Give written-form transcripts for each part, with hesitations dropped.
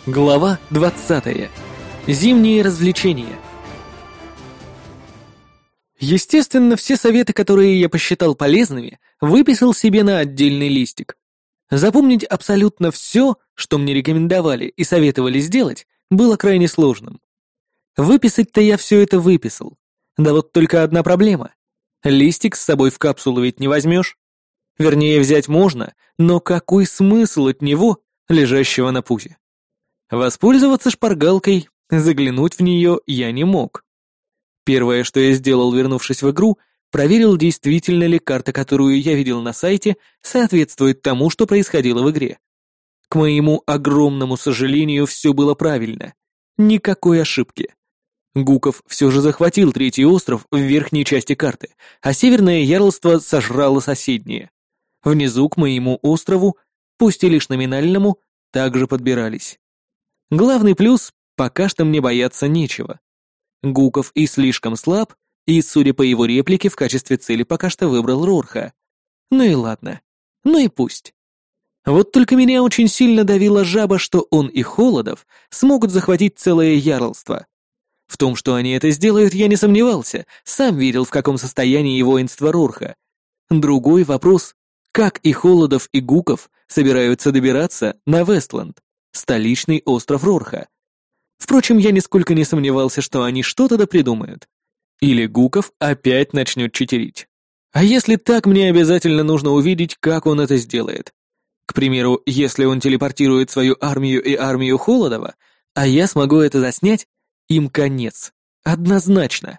Глава 20. Зимние развлечения. Естественно, все советы, которые я посчитал полезными, выписал себе на отдельный листик. Запомнить абсолютно все, что мне рекомендовали и советовали сделать, было крайне сложным. Выписать-то я все это выписал. Да вот только одна проблема. Листик с собой в капсулу ведь не возьмешь. Вернее, взять можно, но какой смысл от него, лежащего на пузе? Воспользоваться шпаргалкой, заглянуть в нее я не мог. Первое, что я сделал, вернувшись в игру, проверил, действительно ли карта, которую я видел на сайте, соответствует тому, что происходило в игре. К моему огромному сожалению, все было правильно. Никакой ошибки. Гуков все же захватил третий остров в верхней части карты, а Северное Ярлство сожрало соседние. Внизу к моему острову, пусть и лишь номинальному, также подбирались. Главный плюс — пока что мне бояться нечего. Гуков и слишком слаб, и, судя по его реплике, в качестве цели пока что выбрал Рорха. Ну и ладно. Ну и пусть. Вот только меня очень сильно давила жаба, что он и Холодов смогут захватить целое ярлство. В том, что они это сделают, я не сомневался, сам видел, в каком состоянии воинство Рорха. Другой вопрос — как и Холодов, и Гуков собираются добираться на Вестланд, столичный остров Рорха? Впрочем, я нисколько не сомневался, что они что-то да придумают. Или Гуков опять начнет читерить. А если так, мне обязательно нужно увидеть, как он это сделает. К примеру, если он телепортирует свою армию и армию Холодова, а я смогу это заснять, им конец. Однозначно.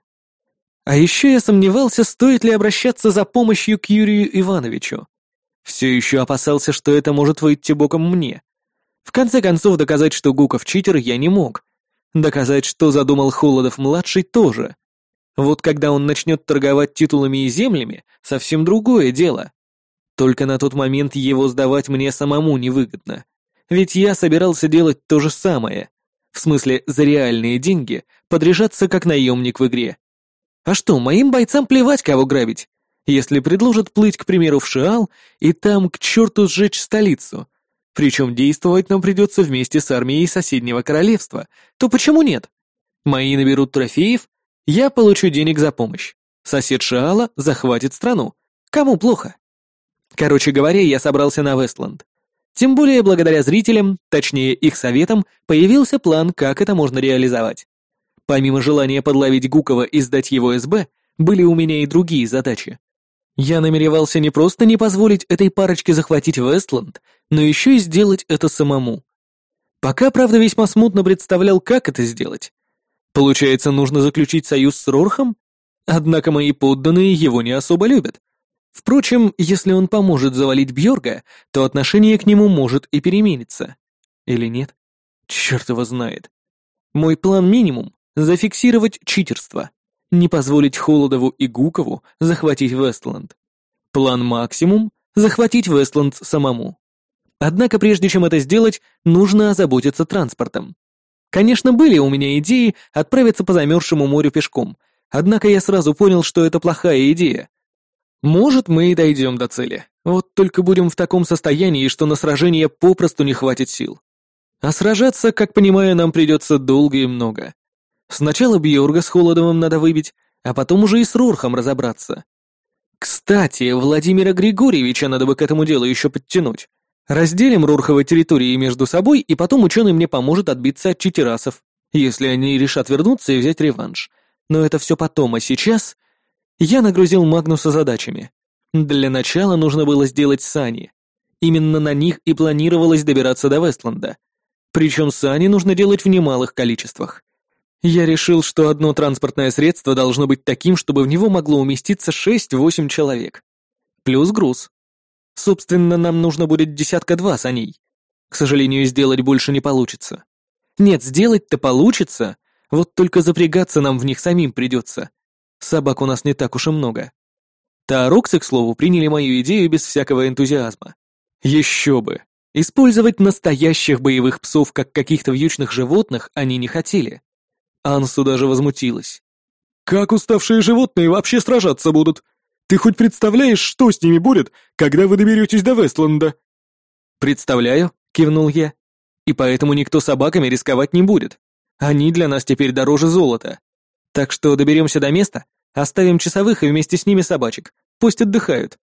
А еще я сомневался, стоит ли обращаться за помощью к Юрию Ивановичу. Все еще опасался, что это может выйти боком мне. В конце концов, доказать, что Гуков читер, я не мог. Доказать, что задумал Холодов-младший, тоже. Вот когда он начнет торговать титулами и землями, совсем другое дело. Только на тот момент его сдавать мне самому невыгодно. Ведь я собирался делать то же самое. В смысле, за реальные деньги подряжаться как наемник в игре. А что, моим бойцам плевать, кого грабить? Если предложат плыть, к примеру, в Шиал, и там к черту сжечь столицу. Причем действовать нам придется вместе с армией соседнего королевства, то почему нет? Мои наберут трофеев, я получу денег за помощь. Сосед Шиала захватит страну. Кому плохо? Короче говоря, я собрался на Вестланд. Тем более, благодаря зрителям, точнее их советам, появился план, как это можно реализовать. Помимо желания подловить Гукова и сдать его СБ, были у меня и другие задачи. Я намеревался не просто не позволить этой парочке захватить Вестланд, но еще и сделать это самому. Пока, правда, весьма смутно представлял, как это сделать. Получается, нужно заключить союз с Рорхом? Однако мои подданные его не особо любят. Впрочем, если он поможет завалить Бьорга, то отношение к нему может и перемениться. Или нет? Черт его знает. Мой план минимум — зафиксировать читерство. Не позволить Холодову и Гукову захватить Вестланд. План максимум — захватить Вестланд самому. Однако прежде чем это сделать, нужно озаботиться транспортом. Конечно, были у меня идеи отправиться по замерзшему морю пешком, однако я сразу понял, что это плохая идея. Может, мы и дойдем до цели, вот только будем в таком состоянии, что на сражение попросту не хватит сил. А сражаться, как понимаю, нам придется долго и много. Сначала Бьорга с Холодовым надо выбить, а потом уже и с Рорхом разобраться. Кстати, Владимира Григорьевича надо бы к этому делу еще подтянуть. Разделим Рорховы территории между собой, и потом ученый мне поможет отбиться от читерасов, если они решат вернуться и взять реванш. Но это все потом, а сейчас я нагрузил Магнуса задачами. Для начала нужно было сделать сани. Именно на них и планировалось добираться до Вестланда. Причем сани нужно делать в немалых количествах. Я решил, что одно транспортное средство должно быть таким, чтобы в него могло уместиться 6-8 человек. Плюс груз. Собственно, нам нужно будет 1-2 саней. К сожалению, сделать больше не получится. Нет, сделать-то получится, вот только запрягаться нам в них самим придется. Собак у нас не так уж и много. Таароксы, к слову, приняли мою идею без всякого энтузиазма. Еще бы. Использовать настоящих боевых псов как каких-то вьючных животных они не хотели. Ансу даже возмутилась. «Как уставшие животные вообще сражаться будут? Ты хоть представляешь, что с ними будет, когда вы доберетесь до Вестланда?» «Представляю», — кивнул я. И поэтому никто собаками рисковать не будет. Они для нас теперь дороже золота. Так что доберемся до места, оставим часовых и вместе с ними собачек. Пусть отдыхают.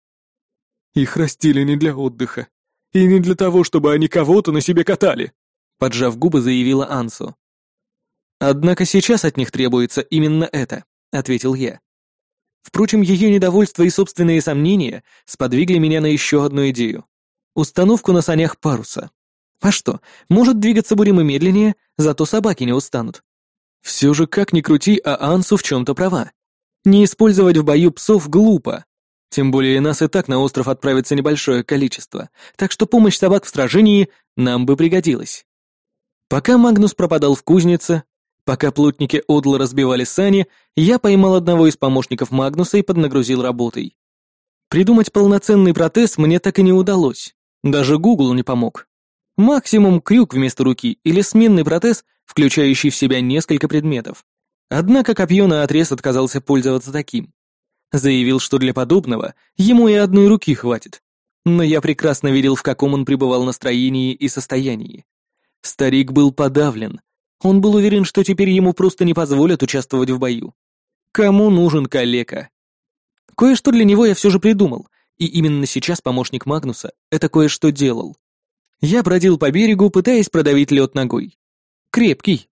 Их растили не для отдыха. И не для того, чтобы они кого-то на себе катали, поджав губы, заявила Ансу. Однако сейчас от них требуется именно это, ответил я. Впрочем, ее недовольство и собственные сомнения сподвигли меня на еще одну идею. Установку на санях паруса. А что, может, двигаться будем и медленнее, зато собаки не устанут. Все же, как ни крути, а Ансу в чем-то права. Не использовать в бою псов глупо. Тем более нас и так на остров отправится небольшое количество, так что помощь собак в сражении нам бы пригодилась. Пока Магнус пропадал в кузнице, пока плотники Одла разбивали сани, я поймал одного из помощников Магнуса и поднагрузил работой. Придумать полноценный протез мне так и не удалось. Даже Гугл не помог. Максимум крюк вместо руки или сменный протез, включающий в себя несколько предметов. Однако копье наотрез отказался пользоваться таким. Заявил, что для подобного ему и одной руки хватит. Но я прекрасно видел, в каком он пребывал настроении и состоянии. Старик был подавлен. Он был уверен, что теперь ему просто не позволят участвовать в бою. Кому нужен калека? Кое-что для него я все же придумал, и именно сейчас помощник Магнуса это кое-что делал. Я бродил по берегу, пытаясь продавить лед ногой. Крепкий.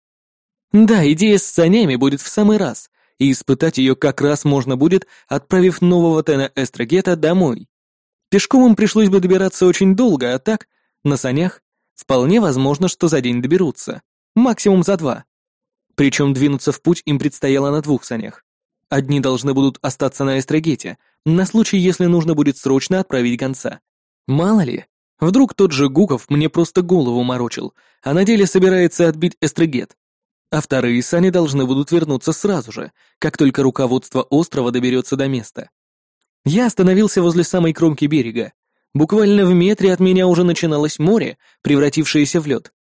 Да, идея с санями будет в самый раз, и испытать ее как раз можно будет, отправив нового Тена Эстрагета домой. Пешком им пришлось бы добираться очень долго, а так, на санях, вполне возможно, что за день доберутся. Максимум за 2. Причем двинуться в путь им предстояло на 2 санях. Одни должны будут остаться на Эстрагете, на случай, если нужно будет срочно отправить гонца. Мало ли, вдруг тот же Гуков мне просто голову морочил, а на деле собирается отбить Эстрагет. А вторые сани должны будут вернуться сразу же, как только руководство острова доберется до места. Я остановился возле самой кромки берега. Буквально в метре от меня уже начиналось море, превратившееся в лед.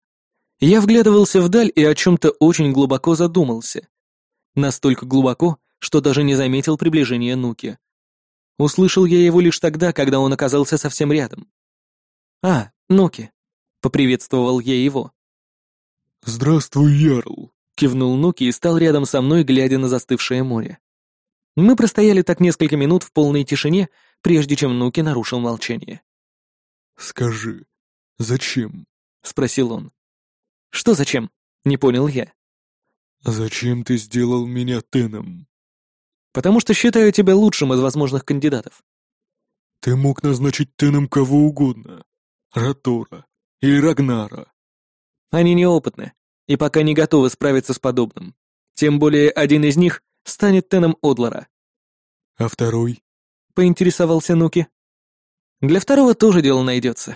Я вглядывался вдаль и о чем-то очень глубоко задумался. Настолько глубоко, что даже не заметил приближения Нуки. Услышал я его лишь тогда, когда он оказался совсем рядом. «А, Нуки», — поприветствовал я его. «Здравствуй, Ярл», — кивнул Нуки и стал рядом со мной, глядя на застывшее море. Мы простояли так несколько минут в полной тишине, прежде чем Нуки нарушил молчание. «Скажи, зачем?» — спросил он. «Что зачем?» — не понял я. «Зачем ты сделал меня Теном?» «Потому что считаю тебя лучшим из возможных кандидатов». «Ты мог назначить Теном кого угодно. Ратора или Рагнара». «Они неопытны и пока не готовы справиться с подобным. Тем более один из них станет Теном Одлара». «А второй?» — поинтересовался Нуки. «Для второго тоже дело найдется».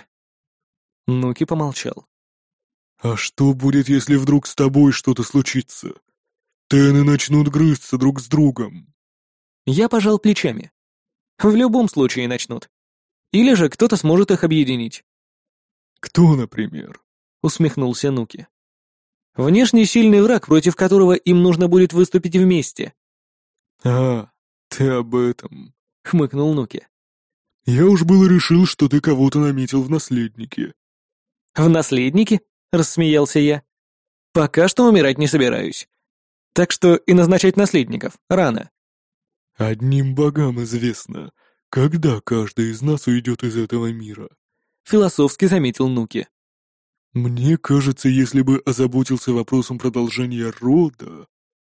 Нуки помолчал. «А что будет, если вдруг с тобой что-то случится? Тены начнут грызться друг с другом». Я пожал плечами. В любом случае начнут. Или же кто-то сможет их объединить. «Кто, например?» — усмехнулся Нуки. «Внешне сильный враг, против которого им нужно будет выступить вместе». «А, ты об этом», — хмыкнул Нуки. «Я уж было решил, что ты кого-то наметил в наследнике». «В наследнике?» — рассмеялся я. «Пока что умирать не собираюсь. Так что и назначать наследников рано». «Одним богам известно, когда каждый из нас уйдет из этого мира», — философски заметил Нуки. «Мне кажется, если бы озаботился вопросом продолжения рода...»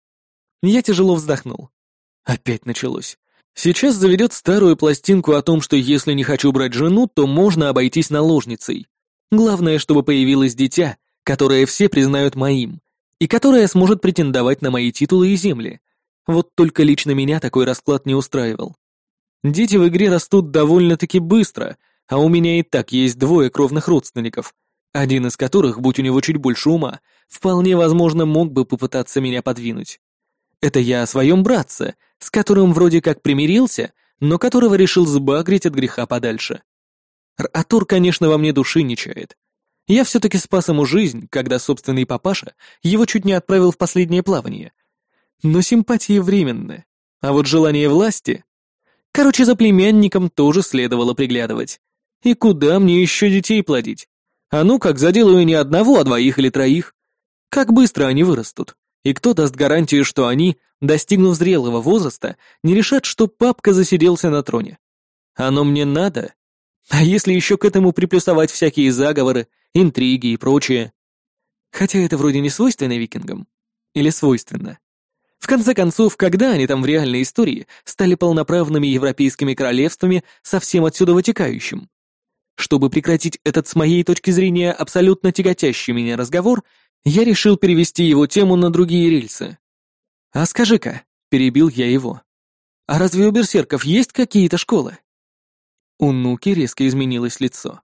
Я тяжело вздохнул. Опять началось. Сейчас заведет старую пластинку о том, что если не хочу брать жену, то можно обойтись наложницей. Главное, чтобы появилось дитя, которое все признают моим, и которое сможет претендовать на мои титулы и земли. Вот только лично меня такой расклад не устраивал. Дети в игре растут довольно-таки быстро, а у меня и так есть 2 кровных родственников, один из которых, будь у него чуть больше ума, вполне возможно мог бы попытаться меня подвинуть. Это я о своем братце, с которым вроде как примирился, но которого решил сбагрить от греха подальше. Ратур, конечно, во мне души не чает. Я все-таки спас ему жизнь, когда собственный папаша его чуть не отправил в последнее плавание. Но симпатии временны, а вот желание власти... Короче, за племянником тоже следовало приглядывать. И куда мне еще детей плодить? А ну как заделаю не одного, а двоих или троих. Как быстро они вырастут? И кто даст гарантию, что они, достигнув зрелого возраста, не решат, что папка засиделся на троне? Оно мне надо? А если еще к этому приплюсовать всякие заговоры, интриги и прочее? Хотя это вроде не свойственно викингам. Или свойственно? В конце концов, когда они там в реальной истории стали полноправными европейскими королевствами со всем отсюда вытекающим? Чтобы прекратить этот, с моей точки зрения, абсолютно тяготящий меня разговор, я решил перевести его тему на другие рельсы. «А скажи-ка», — перебил я его, — «а разве у берсерков есть какие-то школы?» У Нуки резко изменилось лицо.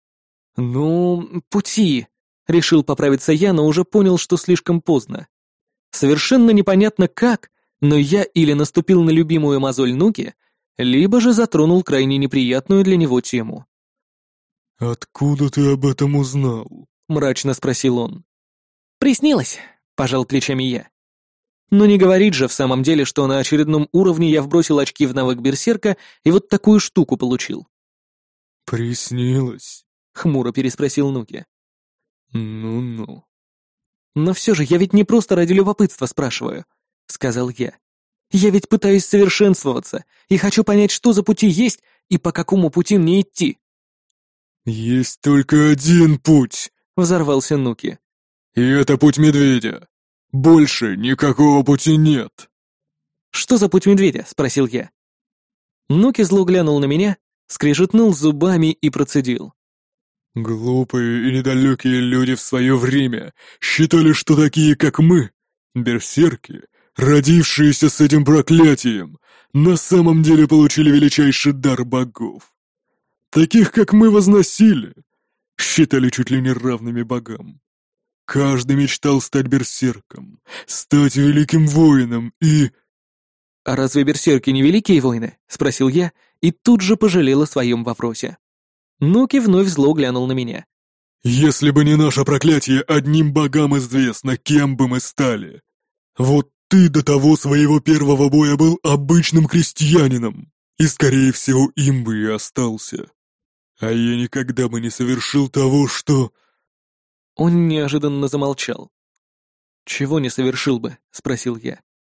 «Ну, пути», — решил поправиться я, но уже понял, что слишком поздно. Совершенно непонятно как, но я или наступил на любимую мозоль Нуки, либо же затронул крайне неприятную для него тему. «Откуда ты об этом узнал?» — мрачно спросил он. «Приснилось», — пожал плечами я. Но не говорит же в самом деле, что на очередном уровне я вбросил очки в навык берсерка и вот такую штуку получил. «Приснилось?» — хмуро переспросил Нуки. «Ну-ну». «Но все же я ведь не просто ради любопытства спрашиваю», — сказал я. «Я ведь пытаюсь совершенствоваться и хочу понять, что за пути есть и по какому пути мне идти». «Есть только один путь», — взорвался Нуки. — «и это путь медведя. Больше никакого пути нет». «Что за путь медведя?» — спросил я. Нуки зло глянул на меня, скрежетнул зубами и процедил. «Глупые и недалекие люди в свое время считали, что такие, как мы, берсерки, родившиеся с этим проклятием, на самом деле получили величайший дар богов. Таких, как мы, возносили, считали чуть ли не равными богам. Каждый мечтал стать берсерком, стать великим воином и...» «А разве берсерки не великие воины?» — спросил я и тут же пожалел о своем вопросе. Нуки вновь зло глянул на меня. «Если бы не наше проклятие, одним богам известно, кем бы мы стали. Вот ты до того своего первого боя был обычным крестьянином, и, скорее всего, им бы и остался. А я никогда бы не совершил того, что...» Он неожиданно замолчал. «Чего не совершил бы?» — спросил я.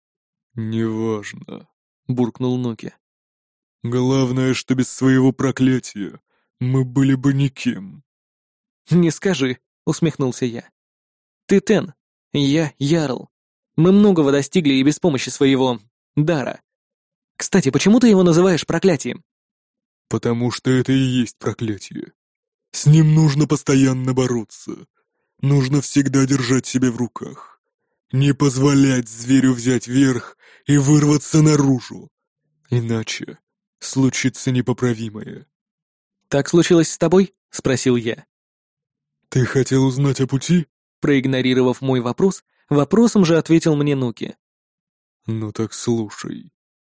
«Неважно», — буркнул Нуки. «Главное, что без своего проклятия мы были бы никем». «Не скажи», — усмехнулся я. «Ты Тен, я Ярл. Мы многого достигли и без помощи своего... дара. Кстати, почему ты его называешь проклятием?» «Потому что это и есть проклятие. С ним нужно постоянно бороться. Нужно всегда держать себя в руках. Не позволять зверю взять верх и вырваться наружу. Иначе случится непоправимое». «Так случилось с тобой?» — спросил я. «Ты хотел узнать о пути?» Проигнорировав мой вопрос, вопросом же ответил мне Нуки. «Ну так слушай».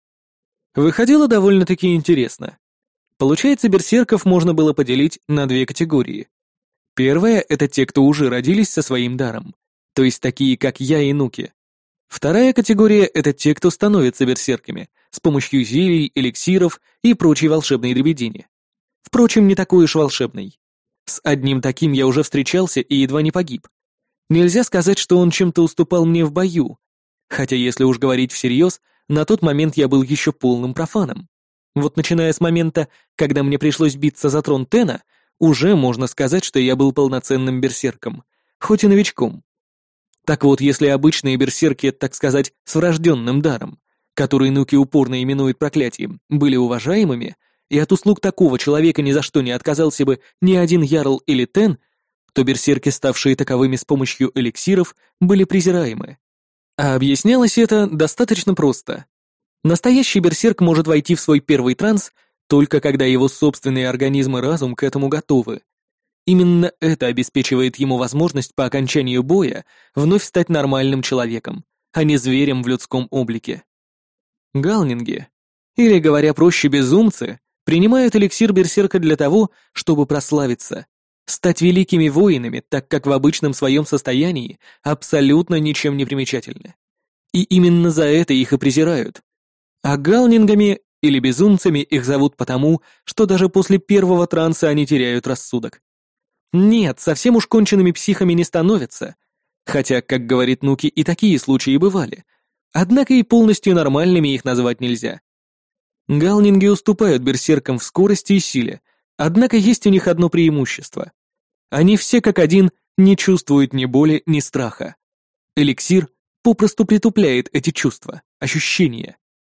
Выходило довольно-таки интересно. Получается, берсерков можно было поделить на две категории. Первая — это те, кто уже родились со своим даром, то есть такие, как я и Нуки. Вторая категория — это те, кто становится берсерками с помощью зелий, эликсиров и прочей волшебной дребедени. Впрочем, не такой уж волшебной. С одним таким я уже встречался и едва не погиб. Нельзя сказать, что он чем-то уступал мне в бою. Хотя, если уж говорить всерьез, на тот момент я был еще полным профаном. Вот начиная с момента, когда мне пришлось биться за трон Тена, уже можно сказать, что я был полноценным берсерком, хоть и новичком. Так вот, если обычные берсерки, так сказать, с врожденным даром, который Нуки упорно именует проклятием, были уважаемыми, и от услуг такого человека ни за что не отказался бы ни один Ярл или Тен, то берсерки, ставшие таковыми с помощью эликсиров, были презираемы. А объяснялось это достаточно просто. Настоящий берсерк может войти в свой первый транс только когда его собственный организм и разум к этому готовы. Именно это обеспечивает ему возможность по окончанию боя вновь стать нормальным человеком, а не зверем в людском облике. Галнинги, или, говоря проще, безумцы, принимают эликсир берсерка для того, чтобы прославиться, стать великими воинами, так как в обычном своем состоянии абсолютно ничем не примечательны. И именно за это их и презирают. А галнингами или безумцами их зовут потому, что даже после первого транса они теряют рассудок. Нет, совсем уж конченными психами не становятся. Хотя, как говорит Нуки, и такие случаи бывали. Однако и полностью нормальными их назвать нельзя. Галнинги уступают берсеркам в скорости и силе, однако есть у них одно преимущество. Они все как один не чувствуют ни боли, ни страха. Эликсир попросту притупляет эти чувства, ощущения.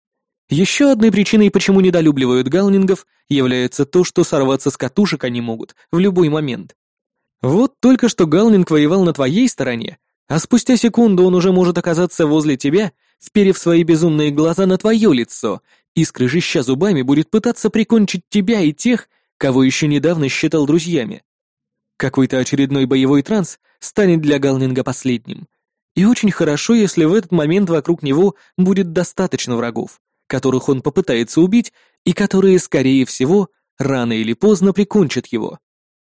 Еще одной причиной, почему недолюбливают галнингов, является то, что сорваться с катушек они могут в любой момент. Вот только что галнинг воевал на твоей стороне, а спустя секунду он уже может оказаться возле тебя, вперев свои безумные глаза на твое лицо, и, скрежеща зубами, будет пытаться прикончить тебя и тех, кого еще недавно считал друзьями. Какой-то очередной боевой транс станет для галнинга последним. И очень хорошо, если в этот момент вокруг него будет достаточно врагов, которых он попытается убить, и которые, скорее всего, рано или поздно прикончат его.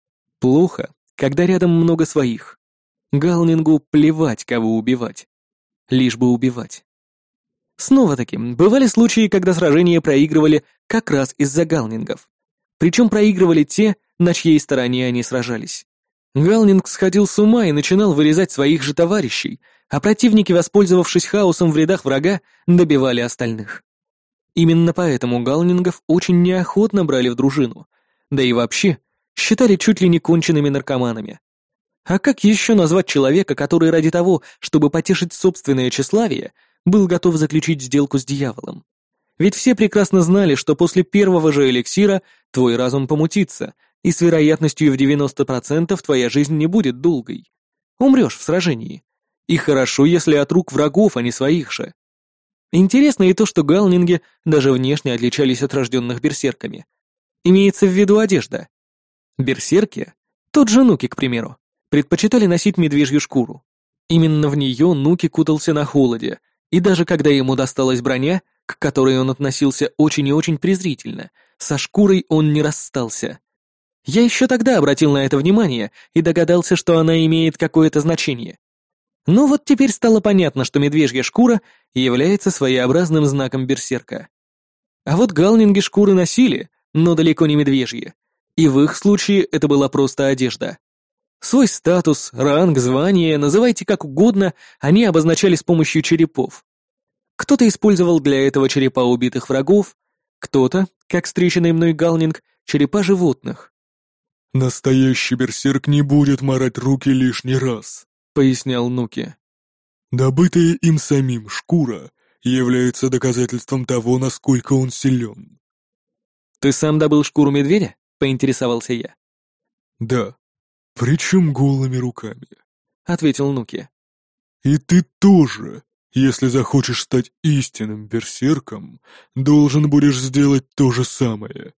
Плохо, когда рядом много своих. Галнингу плевать, кого убивать. Лишь бы убивать. Снова-таки, бывали случаи, когда сражения проигрывали как раз из-за галнингов. Причем проигрывали те, на чьей стороне они сражались. Галнинг сходил с ума и начинал вырезать своих же товарищей, а противники, воспользовавшись хаосом в рядах врага, добивали остальных. Именно поэтому галнингов очень неохотно брали в дружину, да и вообще считали чуть ли не конченными наркоманами. А как еще назвать человека, который ради того, чтобы потешить собственное тщеславие, был готов заключить сделку с дьяволом? Ведь все прекрасно знали, что после первого же эликсира твой разум помутится, и с вероятностью в 90% твоя жизнь не будет долгой. Умрешь в сражении. И хорошо, если от рук врагов, а не своих же. Интересно и то, что галнинги даже внешне отличались от рожденных берсерками. Имеется в виду одежда. Берсерки, тот же Нуки, к примеру, предпочитали носить медвежью шкуру. Именно в нее Нуки кутался на холоде, и даже когда ему досталась броня, к которой он относился очень и очень презрительно, со шкурой он не расстался. Я еще тогда обратил на это внимание и догадался, что она имеет какое-то значение. Но вот теперь стало понятно, что медвежья шкура является своеобразным знаком берсерка. А вот галнинги шкуры носили, но далеко не медвежьи, и в их случае это была просто одежда. Свой статус, ранг, звание, называйте как угодно, они обозначали с помощью черепов. Кто-то использовал для этого черепа убитых врагов, кто-то, как встреченный мной галнинг, черепа животных. «Настоящий берсерк не будет марать руки лишний раз», — пояснял Нуки. «Добытая им самим шкура является доказательством того, насколько он силен». «Ты сам добыл шкуру медведя?» — поинтересовался я. «Да, причем голыми руками», — ответил Нуки. «И ты тоже, если захочешь стать истинным берсерком, должен будешь сделать то же самое».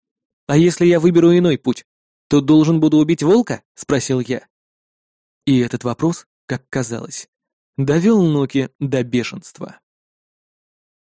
«А если я выберу иной путь, то должен буду убить волка?» — спросил я. И этот вопрос, как казалось, довел Нуки до бешенства.